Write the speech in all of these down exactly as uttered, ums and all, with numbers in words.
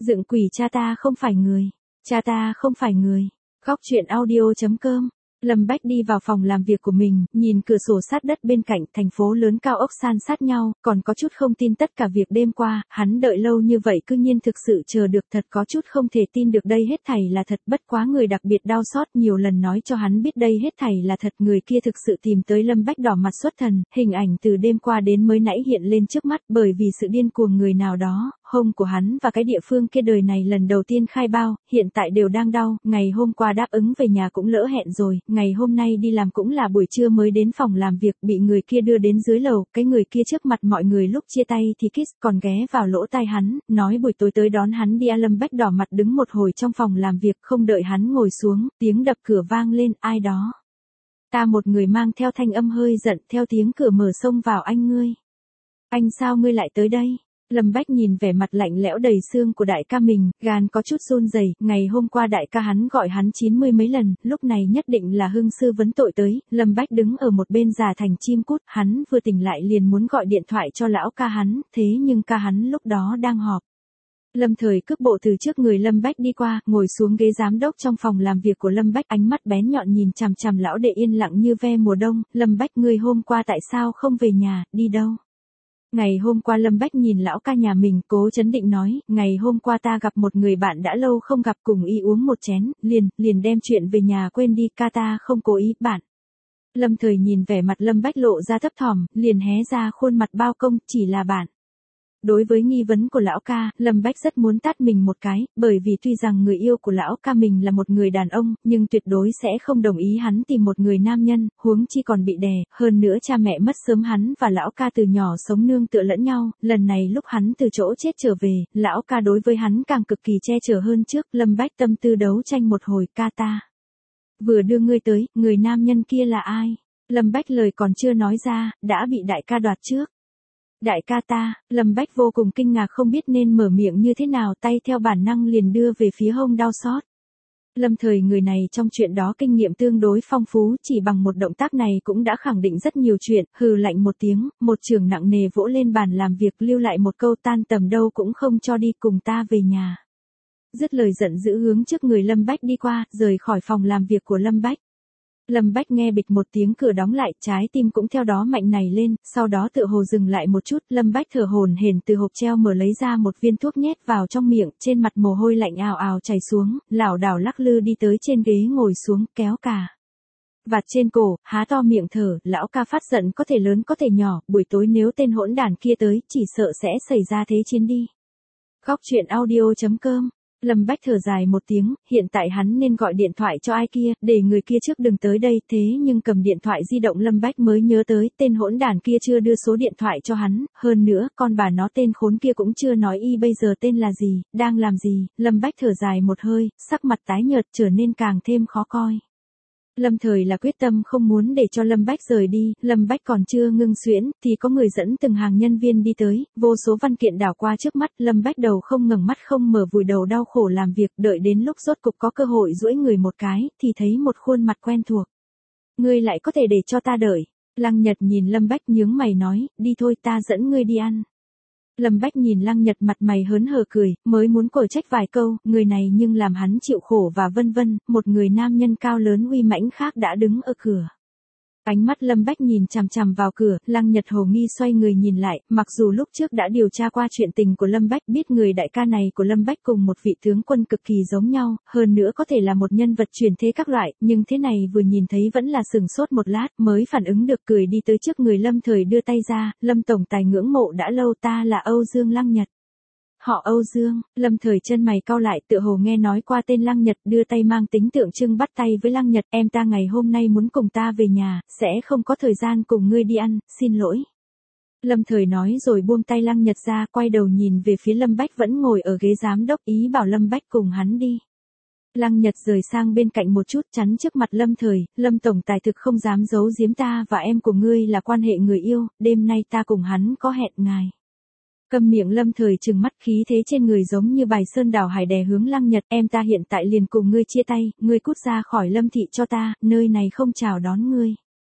Dựng quỷ cha ta không phải người. Cha ta không phải người. Góc truyện audio.com. Lâm Bách đi vào phòng làm việc của mình, nhìn cửa sổ sát đất bên cạnh, thành phố lớn cao ốc san sát nhau, còn có chút không tin tất cả việc đêm qua, hắn đợi lâu như vậy cư nhiên thực sự chờ được, thật có chút không thể tin được đây hết thảy là thật, bất quá người đặc biệt đau xót nhiều lần nói cho hắn biết đây hết thảy là thật, người kia thực sự tìm tới Lâm Bách đỏ mặt xuất thần, hình ảnh từ đêm qua đến mới nãy hiện lên trước mắt, bởi vì sự điên cuồng người nào đó, hông của hắn và cái địa phương kia đời này lần đầu tiên khai bao, hiện tại đều đang đau, ngày hôm qua đáp ứng về nhà cũng lỡ hẹn rồi, ngày hôm nay đi làm cũng là buổi trưa mới đến phòng làm việc, bị người kia đưa đến dưới lầu, cái người kia trước mặt mọi người lúc chia tay thì kiss, còn ghé vào lỗ tai hắn, nói buổi tối tới đón hắn đi. Lâm Bách đỏ mặt đứng một hồi trong phòng làm việc, không đợi hắn ngồi xuống, tiếng đập cửa vang lên, ai đó. Ta một người mang theo thanh âm hơi giận, theo tiếng cửa mở xông vào, anh ngươi. Anh sao ngươi lại tới đây? Lâm Bách nhìn vẻ mặt lạnh lẽo đầy xương của đại ca mình, gan có chút run rẩy. Ngày hôm qua đại ca hắn gọi hắn chín mươi mấy lần, lúc này nhất định là hưng sư vấn tội tới. Lâm Bách đứng ở một bên già thành chim cút, hắn vừa tỉnh lại liền muốn gọi điện thoại cho lão ca hắn, thế nhưng ca hắn lúc đó đang họp. Lâm Thời cước bộ từ trước người Lâm Bách đi qua, ngồi xuống ghế giám đốc trong phòng làm việc của Lâm Bách, ánh mắt bén nhọn nhìn chằm chằm lão đệ yên lặng như ve mùa đông. Lâm Bách, ngươi hôm qua tại sao không về nhà, đi đâu? Ngày hôm qua Lâm Bách nhìn lão ca nhà mình, cố chấn định nói, ngày hôm qua ta gặp một người bạn đã lâu không gặp, cùng y uống một chén, liền, liền đem chuyện về nhà quên đi, ca ta không cố ý, bạn. Lâm Thời nhìn vẻ mặt Lâm Bách lộ ra thấp thỏm, liền hé ra khuôn mặt bao công, chỉ là bạn. Đối với nghi vấn của lão ca, Lâm Bách rất muốn tát mình một cái, bởi vì tuy rằng người yêu của lão ca mình là một người đàn ông, nhưng tuyệt đối sẽ không đồng ý hắn tìm một người nam nhân, huống chi còn bị đè, hơn nữa cha mẹ mất sớm, hắn và lão ca từ nhỏ sống nương tựa lẫn nhau, lần này lúc hắn từ chỗ chết trở về, lão ca đối với hắn càng cực kỳ che chở hơn trước. Lâm Bách tâm tư đấu tranh một hồi, ca ta vừa đưa ngươi tới, người nam nhân kia là ai? Lâm Bách lời còn chưa nói ra, đã bị đại ca đoạt trước. Đại ca ta, Lâm Bách vô cùng kinh ngạc không biết nên mở miệng như thế nào, tay theo bản năng liền đưa về phía hông đau xót. Lâm Thời người này trong chuyện đó kinh nghiệm tương đối phong phú, chỉ bằng một động tác này cũng đã khẳng định rất nhiều chuyện, hừ lạnh một tiếng, một chưởng nặng nề vỗ lên bàn làm việc, lưu lại một câu tan tầm đâu cũng không cho đi, cùng ta về nhà. Dứt lời giận dữ hướng trước người Lâm Bách đi qua, rời khỏi phòng làm việc của Lâm Bách. Lâm Bách nghe bịch một tiếng cửa đóng lại, trái tim cũng theo đó mạnh nảy lên, sau đó tựa hồ dừng lại một chút, Lâm Bách thở hổn hển từ hộp treo mở lấy ra một viên thuốc nhét vào trong miệng, trên mặt mồ hôi lạnh ào ào chảy xuống, lảo đảo lắc lư đi tới trên ghế ngồi xuống, kéo cả vạt trên cổ, há to miệng thở, lão ca phát giận có thể lớn có thể nhỏ, buổi tối nếu tên hỗn đản kia tới, chỉ sợ sẽ xảy ra thế chiến đi. Góc truyện audio.com. Lâm Bách thở dài một tiếng, hiện tại hắn nên gọi điện thoại cho ai kia, để người kia trước đừng tới đây, thế nhưng cầm điện thoại di động Lâm Bách mới nhớ tới, tên hỗn đản kia chưa đưa số điện thoại cho hắn, hơn nữa, con bà nó tên khốn kia cũng chưa nói y bây giờ tên là gì, đang làm gì. Lâm Bách thở dài một hơi, sắc mặt tái nhợt trở nên càng thêm khó coi. Lâm Thời là quyết tâm không muốn để cho Lâm Bách rời đi, Lâm Bách còn chưa ngưng xuyễn, thì có người dẫn từng hàng nhân viên đi tới, vô số văn kiện đảo qua trước mắt, Lâm Bách đầu không ngẩng mắt không mở vùi đầu đau khổ làm việc, đợi đến lúc rốt cục có cơ hội duỗi người một cái, thì thấy một khuôn mặt quen thuộc. Ngươi lại có thể để cho ta đợi. Lăng Nhật nhìn Lâm Bách nhướng mày nói, đi thôi ta dẫn ngươi đi ăn. Lâm Bách nhìn Lăng Nhật mặt mày hớn hở cười, mới muốn cổ trách vài câu, người này nhưng làm hắn chịu khổ và vân vân, một người nam nhân cao lớn uy mãnh khác đã đứng ở cửa. Ánh mắt Lâm Bách nhìn chằm chằm vào cửa, Lăng Nhật hồ nghi xoay người nhìn lại, mặc dù lúc trước đã điều tra qua chuyện tình của Lâm Bách, biết người đại ca này của Lâm Bách cùng một vị tướng quân cực kỳ giống nhau, hơn nữa có thể là một nhân vật truyền thế các loại, nhưng thế này vừa nhìn thấy vẫn là sừng sốt một lát, mới phản ứng được, cười đi tới trước người Lâm Thời đưa tay ra, Lâm tổng tài ngưỡng mộ đã lâu, ta là Âu Dương Lăng Nhật. Họ Âu Dương. Lâm Thời chân mày cau lại, tựa hồ nghe nói qua tên Lăng Nhật, đưa tay mang tính tượng trưng bắt tay với Lăng Nhật, em ta ngày hôm nay muốn cùng ta về nhà, sẽ không có thời gian cùng ngươi đi ăn, xin lỗi. Lâm Thời nói rồi buông tay Lăng Nhật ra, quay đầu nhìn về phía Lâm Bách vẫn ngồi ở ghế giám đốc, ý bảo Lâm Bách cùng hắn đi. Lăng Nhật rời sang bên cạnh một chút, chắn trước mặt Lâm Thời, Lâm tổng tài thực không dám giấu giếm, ta và em của ngươi là quan hệ người yêu, đêm nay ta cùng hắn có hẹn ngài. Câm miệng. Lâm Thời trừng mắt, khí thế trên người giống như bài sơn đảo hải đè hướng Lăng Nhật, em ta hiện tại liền cùng ngươi chia tay, ngươi cút ra khỏi Lâm thị cho ta, nơi này không chào đón ngươi.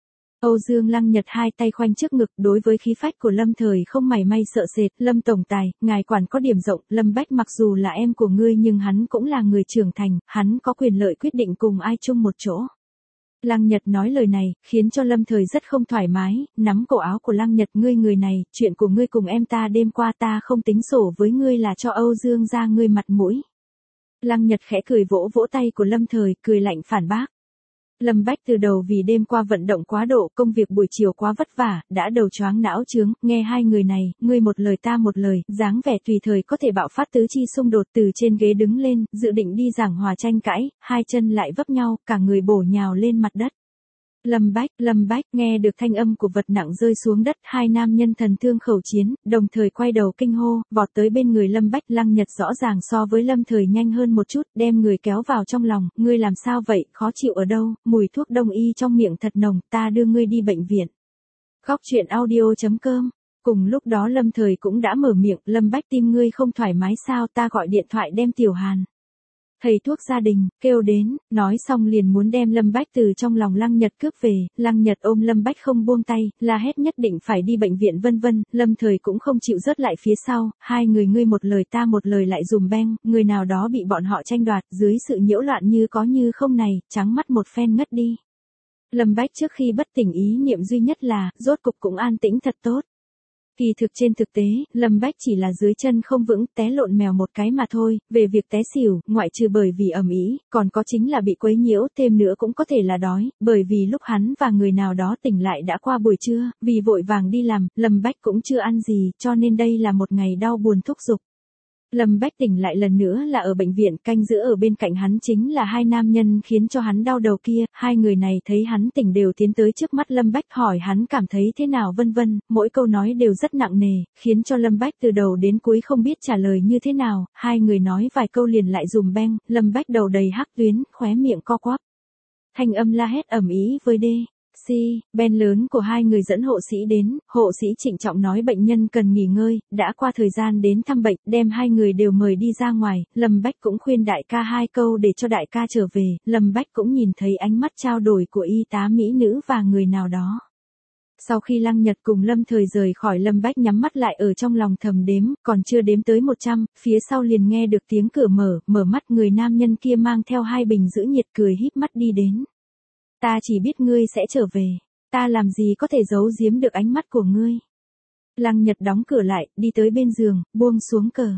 Âu Dương Lăng Nhật hai tay khoanh trước ngực, đối với khí phách của Lâm Thời không mảy may sợ sệt, Lâm tổng tài, ngài quản có điểm rộng, Lâm Bách mặc dù là em của ngươi nhưng hắn cũng là người trưởng thành, hắn có quyền lợi quyết định cùng ai chung một chỗ. Lăng Nhật nói lời này, khiến cho Lâm Thời rất không thoải mái, nắm cổ áo của Lăng Nhật, ngươi người này, chuyện của ngươi cùng em ta đêm qua ta không tính sổ với ngươi là cho Âu Dương ra ngươi mặt mũi. Lăng Nhật khẽ cười vỗ vỗ tay của Lâm Thời, cười lạnh phản bác. Lâm Bách từ đầu vì đêm qua vận động quá độ, công việc buổi chiều quá vất vả, đã đầu choáng não chướng, nghe hai người này, ngươi một lời ta một lời, dáng vẻ tùy thời có thể bạo phát tứ chi xung đột, từ trên ghế đứng lên, dự định đi giảng hòa tranh cãi, hai chân lại vấp nhau, cả người bổ nhào lên mặt đất. Lâm Bách, Lâm Bách, nghe được thanh âm của vật nặng rơi xuống đất, hai nam nhân thần thương khẩu chiến, đồng thời quay đầu kinh hô, vọt tới bên người Lâm Bách. Lăng Nhật rõ ràng so với Lâm Thời nhanh hơn một chút, đem người kéo vào trong lòng, ngươi làm sao vậy, khó chịu ở đâu, mùi thuốc đông y trong miệng thật nồng, ta đưa ngươi đi bệnh viện. Góc truyện audio chấm com. Cùng lúc đó Lâm Thời cũng đã mở miệng, Lâm Bách tim ngươi không thoải mái sao, ta gọi điện thoại đem Tiểu Hàn thầy thuốc gia đình, kêu đến, nói xong liền muốn đem Lâm Bách từ trong lòng Lăng Nhật cướp về, Lăng Nhật ôm Lâm Bách không buông tay, la hét nhất định phải đi bệnh viện vân vân, Lâm Thời cũng không chịu rớt lại phía sau, hai người ngươi một lời ta một lời lại dùm beng, người nào đó bị bọn họ tranh đoạt, dưới sự nhiễu loạn như có như không này, trắng mắt một phen ngất đi. Lâm Bách trước khi bất tỉnh ý niệm duy nhất là, rốt cục cũng an tĩnh thật tốt. Kỳ thực trên thực tế, Lâm Bách chỉ là dưới chân không vững, té lộn mèo một cái mà thôi, về việc té xỉu, ngoại trừ bởi vì ầm ĩ, còn có chính là bị quấy nhiễu, thêm nữa cũng có thể là đói, bởi vì lúc hắn và người nào đó tỉnh lại đã qua buổi trưa, vì vội vàng đi làm, Lâm Bách cũng chưa ăn gì, cho nên đây là một ngày đau buồn thúc giục. Lâm Bách tỉnh lại lần nữa là ở bệnh viện, canh giữ ở bên cạnh hắn chính là hai nam nhân khiến cho hắn đau đầu kia, hai người này thấy hắn tỉnh đều tiến tới trước mắt Lâm Bách hỏi hắn cảm thấy thế nào vân vân, mỗi câu nói đều rất nặng nề, khiến cho Lâm Bách từ đầu đến cuối không biết trả lời như thế nào, hai người nói vài câu liền lại dùm beng, Lâm Bách đầu đầy hắc tuyến, khóe miệng co quắp. Thanh âm la hét ầm ĩ với đê. Si, Ben lớn của hai người dẫn hộ sĩ đến, hộ sĩ trịnh trọng nói bệnh nhân cần nghỉ ngơi, đã qua thời gian đến thăm bệnh, đem hai người đều mời đi ra ngoài, Lâm Bách cũng khuyên đại ca hai câu để cho đại ca trở về, Lâm Bách cũng nhìn thấy ánh mắt trao đổi của y tá mỹ nữ và người nào đó. Sau khi Lăng Nhật cùng Lâm Thời rời khỏi, Lâm Bách nhắm mắt lại ở trong lòng thầm đếm, còn chưa đếm tới một trăm, phía sau liền nghe được tiếng cửa mở, mở mắt người nam nhân kia mang theo hai bình giữ nhiệt cười híp mắt đi đến. Ta chỉ biết ngươi sẽ trở về, ta làm gì có thể giấu giếm được ánh mắt của ngươi. Lăng Nhật đóng cửa lại, đi tới bên giường, buông xuống cờ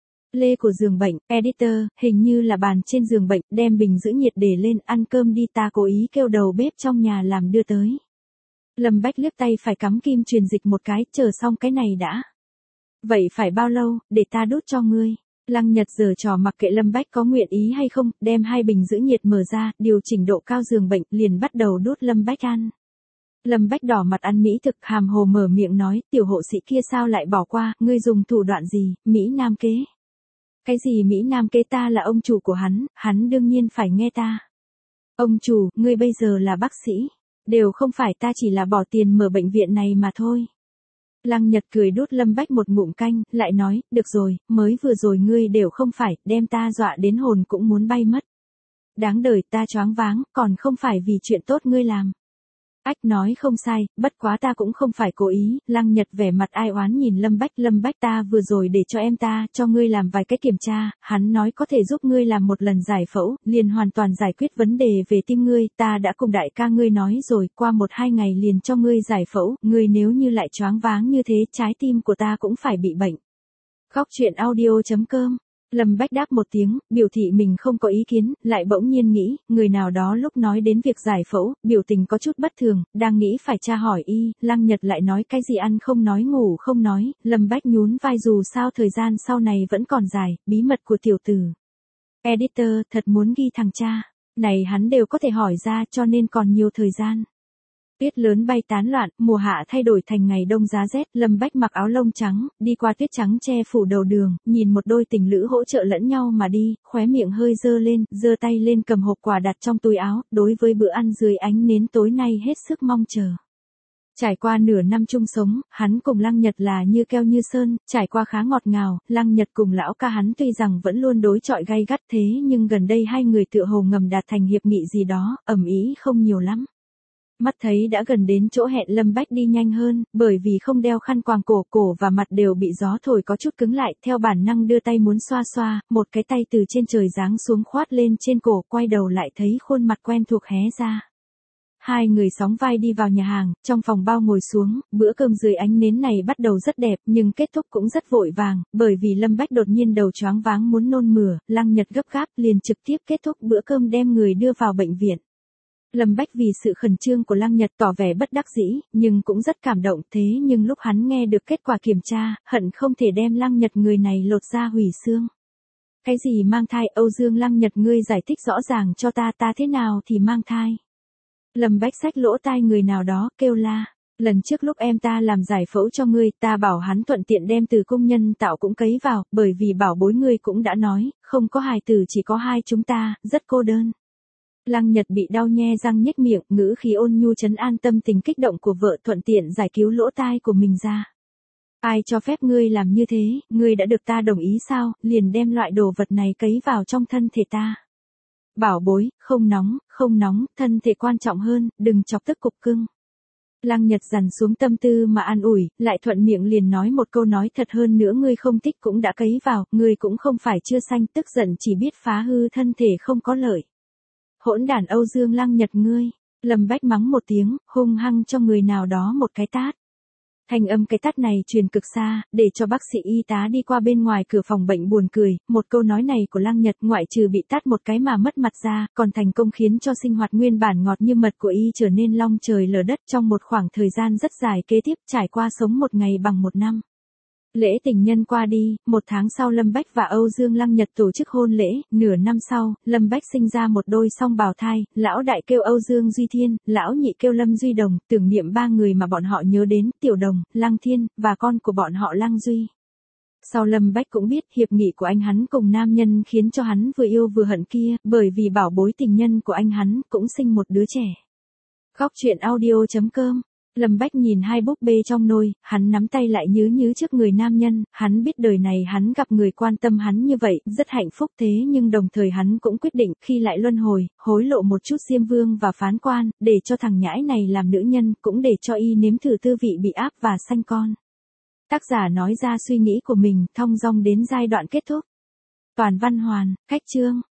lê của giường bệnh, editor, hình như là bàn trên giường bệnh, đem bình giữ nhiệt để lên, ăn cơm đi, ta cố ý kêu đầu bếp trong nhà làm đưa tới. Lâm Bách liếc tay phải cắm kim truyền dịch một cái, chờ xong cái này đã. Vậy phải bao lâu, để ta đút cho ngươi. Lăng Nhật giở trò mặc kệ Lâm Bách có nguyện ý hay không, đem hai bình giữ nhiệt mở ra, điều chỉnh độ cao giường bệnh, liền bắt đầu đút Lâm Bách ăn. Lâm Bách đỏ mặt ăn mỹ thực, hàm hồ mở miệng nói, tiểu hộ sĩ kia sao lại bỏ qua, ngươi dùng thủ đoạn gì, Mỹ Nam kế. Cái gì Mỹ Nam kế, ta là ông chủ của hắn, hắn đương nhiên phải nghe ta. Ông chủ, ngươi bây giờ là bác sĩ, đều không phải, ta chỉ là bỏ tiền mở bệnh viện này mà thôi. Lăng Nhật cười đút Lâm Bách một ngụm canh, lại nói, được rồi, mới vừa rồi ngươi đều không phải, đem ta dọa đến hồn cũng muốn bay mất. Đáng đời, ta choáng váng, còn không phải vì chuyện tốt ngươi làm. Ách nói không sai, bất quá ta cũng không phải cố ý, Lăng Nhật vẻ mặt ai oán nhìn Lâm Bách, Lâm Bách ta vừa rồi để cho em ta, cho ngươi làm vài cái kiểm tra, hắn nói có thể giúp ngươi làm một lần giải phẫu, liền hoàn toàn giải quyết vấn đề về tim ngươi, ta đã cùng đại ca ngươi nói rồi, qua một hai ngày liền cho ngươi giải phẫu, ngươi nếu như lại choáng váng như thế, trái tim của ta cũng phải bị bệnh. Góc truyện audio chấm com. Lâm Bách đáp một tiếng, biểu thị mình không có ý kiến, lại bỗng nhiên nghĩ, người nào đó lúc nói đến việc giải phẫu, biểu tình có chút bất thường, đang nghĩ phải tra hỏi y, Lăng Nhật lại nói cái gì ăn không nói ngủ không nói, Lâm Bách nhún vai dù sao thời gian sau này vẫn còn dài, bí mật của tiểu tử. Editor, thật muốn ghi thằng cha, này hắn đều có thể hỏi ra cho nên còn nhiều thời gian. Tuyết lớn bay tán loạn, mùa hạ thay đổi thành ngày đông giá rét, Lâm Bách mặc áo lông trắng, đi qua tuyết trắng che phủ đầu đường, nhìn một đôi tình lữ hỗ trợ lẫn nhau mà đi, khóe miệng hơi dơ lên, giơ tay lên cầm hộp quà đặt trong túi áo, đối với bữa ăn dưới ánh nến tối nay hết sức mong chờ. Trải qua nửa năm chung sống, hắn cùng Lăng Nhật là như keo như sơn, trải qua khá ngọt ngào, Lăng Nhật cùng lão ca hắn tuy rằng vẫn luôn đối chọi gay gắt thế nhưng gần đây hai người tựa hồ ngầm đạt thành hiệp nghị gì đó, ầm ĩ không nhiều lắm. Mắt thấy đã gần đến chỗ hẹn Lâm Bách đi nhanh hơn, bởi vì không đeo khăn quàng cổ, cổ và mặt đều bị gió thổi có chút cứng lại, theo bản năng đưa tay muốn xoa xoa, một cái tay từ trên trời giáng xuống khoát lên trên cổ, quay đầu lại thấy khuôn mặt quen thuộc hé ra. Hai người sóng vai đi vào nhà hàng, trong phòng bao ngồi xuống, bữa cơm dưới ánh nến này bắt đầu rất đẹp, nhưng kết thúc cũng rất vội vàng, bởi vì Lâm Bách đột nhiên đầu choáng váng muốn nôn mửa, Lăng Nhật gấp gáp liền trực tiếp kết thúc bữa cơm đem người đưa vào bệnh viện. Lâm Bách vì sự khẩn trương của Lăng Nhật tỏ vẻ bất đắc dĩ, nhưng cũng rất cảm động, thế nhưng lúc hắn nghe được kết quả kiểm tra, hận không thể đem Lăng Nhật người này lột ra hủy xương. Cái gì mang thai, Âu Dương Lăng Nhật ngươi giải thích rõ ràng cho ta, ta thế nào thì mang thai. Lâm Bách xách lỗ tai người nào đó, kêu la. Lần trước lúc em ta làm giải phẫu cho ngươi, ta bảo hắn thuận tiện đem từ công nhân tạo cũng cấy vào, bởi vì bảo bối ngươi cũng đã nói, không có hài tử chỉ có hai chúng ta, rất cô đơn. Lăng Nhật bị đau nhe răng nhếch miệng, ngữ khí ôn nhu trấn an tâm tình kích động của vợ, thuận tiện giải cứu lỗ tai của mình ra. Ai cho phép ngươi làm như thế, ngươi đã được ta đồng ý sao, liền đem loại đồ vật này cấy vào trong thân thể ta. Bảo bối, không nóng, không nóng, thân thể quan trọng hơn, đừng chọc tức cục cưng. Lăng Nhật dằn xuống tâm tư mà an ủi, lại thuận miệng liền nói một câu nói thật hơn nữa, ngươi không thích cũng đã cấy vào, ngươi cũng không phải chưa sanh, tức giận chỉ biết phá hư thân thể không có lợi. Hỗn đản Âu Dương Lăng Nhật ngươi, Lâm Bách mắng một tiếng, hung hăng cho người nào đó một cái tát. Thanh âm cái tát này truyền cực xa, để cho bác sĩ y tá đi qua bên ngoài cửa phòng bệnh buồn cười, một câu nói này của Lăng Nhật ngoại trừ bị tát một cái mà mất mặt ra, còn thành công khiến cho sinh hoạt nguyên bản ngọt như mật của y trở nên long trời lở đất trong một khoảng thời gian rất dài kế tiếp, trải qua sống một ngày bằng một năm. Lễ tình nhân qua đi, một tháng sau Lâm Bách và Âu Dương Lăng Nhật tổ chức hôn lễ, nửa năm sau, Lâm Bách sinh ra một đôi song bào thai, lão đại kêu Âu Dương Duy Thiên, lão nhị kêu Lâm Duy Đồng, tưởng niệm ba người mà bọn họ nhớ đến, Tiểu Đồng, Lăng Thiên, và con của bọn họ Lăng Duy. Sau Lâm Bách cũng biết hiệp nghị của anh hắn cùng nam nhân khiến cho hắn vừa yêu vừa hận kia, bởi vì bảo bối tình nhân của anh hắn cũng sinh một đứa trẻ. Khóc chuyện audio chấm com. Lâm Bách nhìn hai búp bê trong nôi, hắn nắm tay lại nhứ nhứ trước người nam nhân, hắn biết đời này hắn gặp người quan tâm hắn như vậy, rất hạnh phúc, thế nhưng đồng thời hắn cũng quyết định khi lại luân hồi, hối lộ một chút Diêm Vương và phán quan, để cho thằng nhãi này làm nữ nhân, cũng để cho y nếm thử tư vị bị áp và sanh con. Tác giả nói ra suy nghĩ của mình, thong dong đến giai đoạn kết thúc. Toàn văn hoàn, cách chương.